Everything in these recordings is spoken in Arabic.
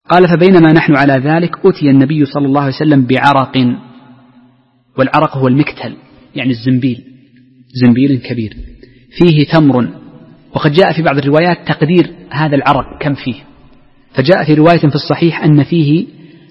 قال فبينما نحن على ذلك أتي النبي صلى الله عليه وسلم بعرق، والعرق هو المكتل يعني الزنبيل، زنبيل كبير فيه تمر، وقد جاء في بعض الروايات تقدير هذا العرق كم فيه، فجاء في رواية في الصحيح أن فيه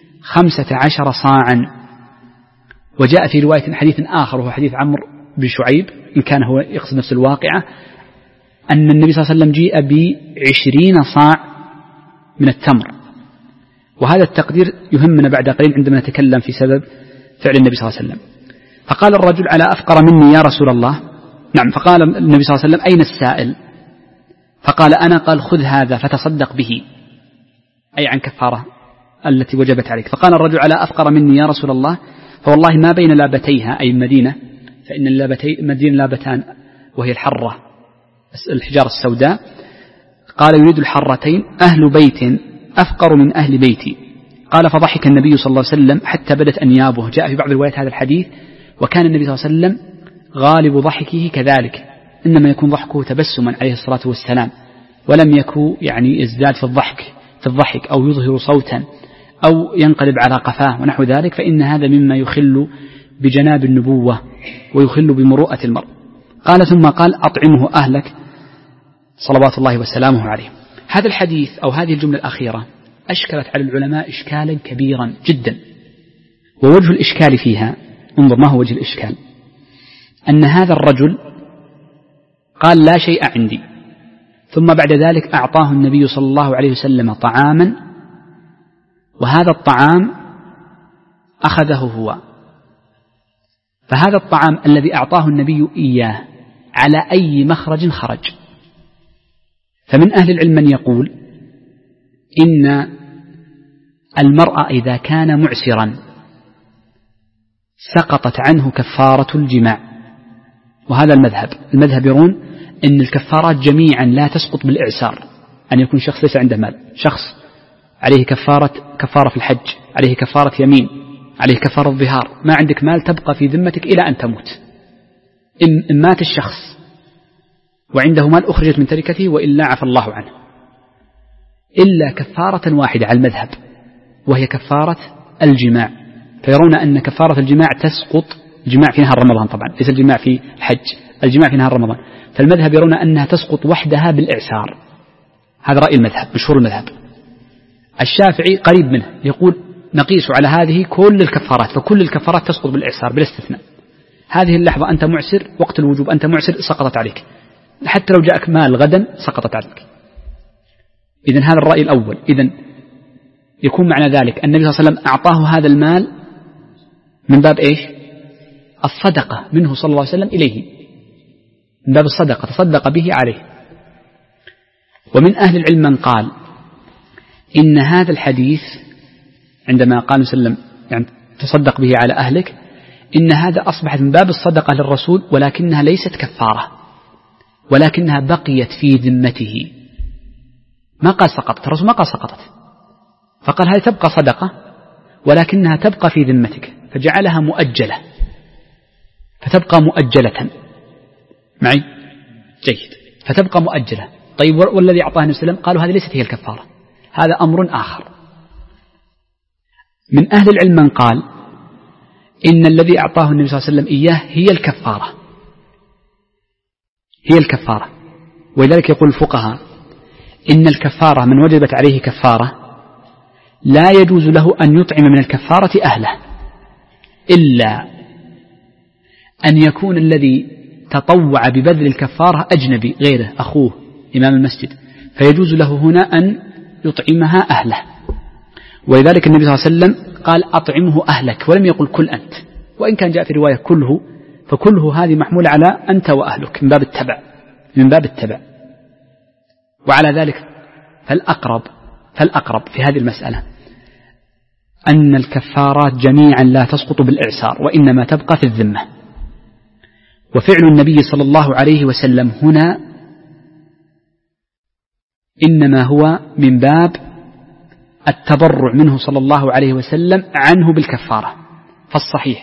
15 صاعا، وجاء في رواية حديث آخر وهو حديث عمرو بن شعيب إن كان هو يقصد نفس الواقعة، أن النبي صلى الله عليه وسلم جيء ب20 صاع من التمر، وهذا التقدير يهمنا بعد قليل عندما نتكلم في سبب فعل النبي صلى الله عليه وسلم. فقال الرجل على أفقر مني يا رسول الله؟ نعم. فقال النبي صلى الله عليه وسلم أين السائل؟ فقال أنا. قال خذ هذا فتصدق به، أي عن كفارة التي وجبت عليك. فقال الرجل على أفقر مني يا رسول الله؟ فوالله ما بين لابتيها أي المدينة، فإن المدينة لابتان وهي الحرة الحجارة السوداء، قال يريد الحرتين أهل بيت أفقر من أهل بيتي. قال فضحك النبي صلى الله عليه وسلم حتى بدت أنيابه. جاء في بعض الروايات هذا الحديث وكان النبي صلى الله عليه وسلم غالب ضحكه كذلك، إنما يكون ضحكه تبسما عليه الصلاة والسلام، ولم يكن يعني يزداد في الضحك أو يظهر صوتا أو ينقلب على قفاه ونحو ذلك، فإن هذا مما يخل بجناب النبوة ويخل بمروءة المرء. قال ثم قال أطعمه أهلك صلوات الله وسلامه عليه. هذا الحديث أو هذه الجملة الأخيرة أشكلت على العلماء إشكالا كبيرا جدا، ووجه الإشكال فيها، انظر ما هو وجه الإشكال، أن هذا الرجل قال لا شيء عندي، ثم بعد ذلك أعطاه النبي صلى الله عليه وسلم طعاما، وهذا الطعام أخذه هو، فهذا الطعام الذي أعطاه النبي إياه على أي مخرج خرج؟ فمن أهل العلم من يقول إن المرأة إذا كان معسرا سقطت عنه كفارة الجماع، وهذا المذهب يرون إن الكفارات جميعا لا تسقط بالإعسار، أن يكون شخص ليس عنده مال، شخص عليه كفارة في الحج، عليه كفارة يمين، عليه كفارة ظهار، ما عندك مال تبقى في ذمتك إلى أن تموت. إن مات الشخص وعنده مال أخرجت من تركته وإلا عفى الله عنه، إلا كفارة واحدة على المذهب وهي كفارة الجماع، فيرون أن كفارة الجماع تسقط، الجماع في نهار رمضان طبعا ليس الجماع في الحج، الجماع في نهار رمضان، فالمذهب يرون أنها تسقط وحدها بالإعسار. هذا رأي المذهب مشهور المذهب. الشافعي قريب منه يقول نقيس على هذه كل الكفارات، فكل الكفارات تسقط بالإعسار بلا استثناء. هذه اللحظة أنت معسر، وقت الوجوب أنت معسر، سقطت عليك، حتى لو جاءك مال غدا سقطت عليك. إذن هذا الرأي الأول. إذن يكون معنى ذلك النبي صلى الله عليه وسلم أعطاه هذا المال من باب إيش؟ الصدقة منه صلى الله عليه وسلم إليه، من باب الصدقة تصدق به عليه. ومن أهل العلم من قال إن هذا الحديث عندما قال صلى الله عليه وسلم يعني تصدق به على أهلك، إن هذا أصبحت من باب الصدقة للرسول، ولكنها ليست كفارة، ولكنها بقيت في ذمته. ما قال سقطت، الرسول ما قال سقطت، فقال هذه تبقى صدقة ولكنها تبقى في ذمتك، فجعلها مؤجلة، فتبقى مؤجلة معي جيد، فتبقى مؤجلة. طيب والذي أعطاه النبي صلى الله عليه وسلم قالوا هذه ليست هي الكفارة، هذا أمر آخر. من أهل العلم من قال إن الذي أعطاه النبي صلى الله عليه وسلم إياه هي الكفارة، هي الكفارة. ولذلك يقول الفقهاء إن الكفارة من وجبت عليه كفارة لا يجوز له أن يطعم من الكفارة أهله، إلا أن يكون الذي تطوع ببذل الكفارة أجنبي غيره، أخوه إمام المسجد، فيجوز له هنا أن يطعمها أهله. ولذلك النبي صلى الله عليه وسلم قال أطعمه أهلك، ولم يقل كل أنت، وإن كان جاء في رواية كله، فكله هذه محمولة على أنت وأهلك من باب التبع. وعلى ذلك فالأقرب في هذه المسألة أن الكفارات جميعا لا تسقط بالإعسار، وإنما تبقى في الذمة. وفعل النبي صلى الله عليه وسلم هنا إنما هو من باب التبرع منه صلى الله عليه وسلم عنه بالكفارة، فالصحيح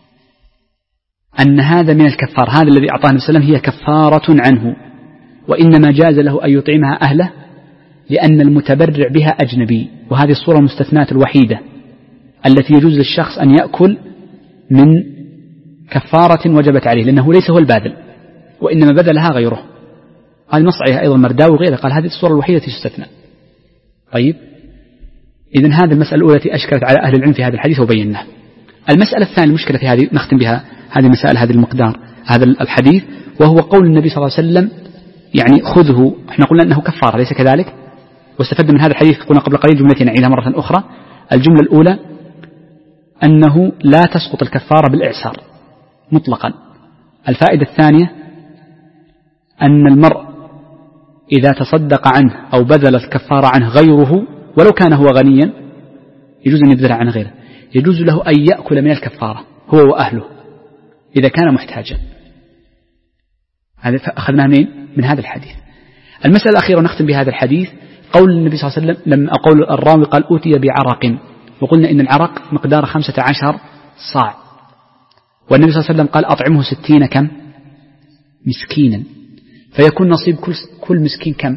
أن هذا من الكفار، هذا الذي أعطاه النبي صلى الله عليه وسلم هي كفارة عنه، وإنما جاز له أن يطعمها أهله لأن المتبرع بها أجنبي، وهذه الصورة المستثناة الوحيدة التي يجوز للشخص أن يأكل من كفارة وجبت عليه، لأنه ليس هو الباذل وإنما بذلها غيره. هذا نص عليها أيضا مرداوي وغيره، قال هذه الصورة الوحيدة التي تستثنى. طيب، إذن هذه المسألة الأولى التي أشكلت على أهل العلم في هذا الحديث وبيناه. المسألة الثانية المشكلة في هذه نختم بها هذه المسائل، هذا المقدار هذا الحديث، وهو قول النبي صلى الله عليه وسلم يعني خذه، احنا قلنا أنه كفارة ليس كذلك، واستفدنا من هذا الحديث قلنا قبل قليل جملتين نعيدها مرة أخرى. الجملة الأولى أنه لا تسقط الكفارة بالإعسار مطلقا. الفائدة الثانية أن المرء إذا تصدق عنه أو بذل الكفارة عنه غيره ولو كان هو غنيا يجوز أن يبذل عن غيره، يجوز له أن يأكل من الكفارة هو وأهله إذا كان محتاجا. هذا أخذناه من هذا الحديث. المسألة الأخيرة ونختم بهذا الحديث قول النبي صلى الله عليه وسلم لما أقول الراوي قال أوتي بعرق، وقلنا إن العرق مقدار 15 صاع، والنبي صلى الله عليه وسلم قال أطعمه 60 كم مسكينا، فيكون نصيب كل مسكين كم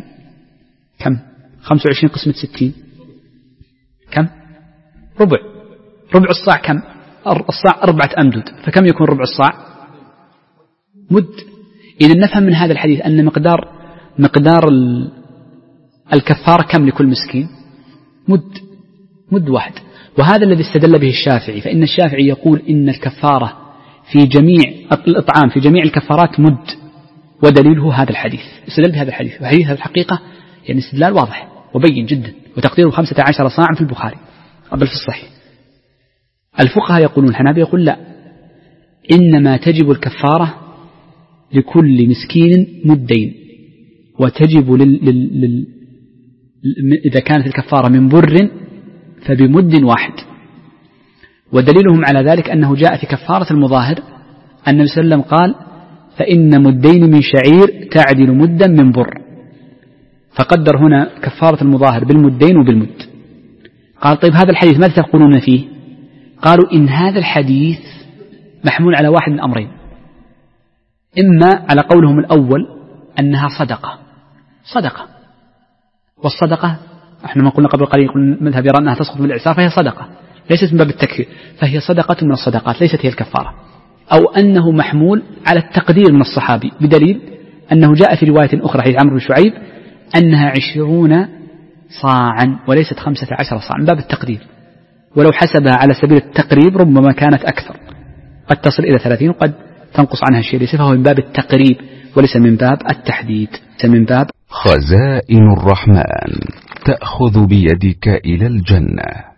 25 قسمة 60 كم ربع الصاع كم الصاع 4 أمدود، فكم يكون ربع الصاع مد. إذا نفهم من هذا الحديث أن مقدار الكفارة كم لكل مسكين مد واحد، وهذا الذي استدل به الشافعي، فإن الشافعي يقول إن الكفارة في جميع الإطعام في جميع الكفارات مد، ودليله هذا الحديث، استدل بهذا الحديث، وحديث هذا الحقيقة يعني استدلال واضح وبين جدا، وتقديره 15 صاعا في البخاري بل في الصحيح. الفقهاء يقولون الحنابلة يقول لا، إنما تجب الكفارة لكل مسكين مدين، وتجب إذا كانت الكفارة من بر فبمد واحد. ودليلهم على ذلك أنه جاء في كفارة المظاهر أن النبي صلى الله عليه وسلم قال فإن مدين من شعير تعدل مدا من بر، فقدر هنا كفارة المظاهر بالمدين وبالمد. قال طيب هذا الحديث ماذا تقولون فيه؟ قالوا إن هذا الحديث محمول على واحد من أمرين، إما على قولهم الأول أنها صدقة، والصدقة احنا ما قلنا قبل قليل المذهب يرى أنها تسقط بالإعسار، فهي صدقة ليست من باب التكفير، فهي صدقة من الصدقات ليست هي الكفارة. أو أنه محمول على التقدير من الصحابي، بدليل أنه جاء في رواية أخرى حديث عمرو بن شعيب أنها 20 صاعا وليست 15 صاعا من باب التقدير، ولو حسبها على سبيل التقريب ربما كانت أكثر، قد تصل إلى 30 وقد تنقص عنها شيء، فهو من باب التقريب وليس من باب التحديد، من باب خزائن الرحمن تأخذ بيدك إلى الجنة.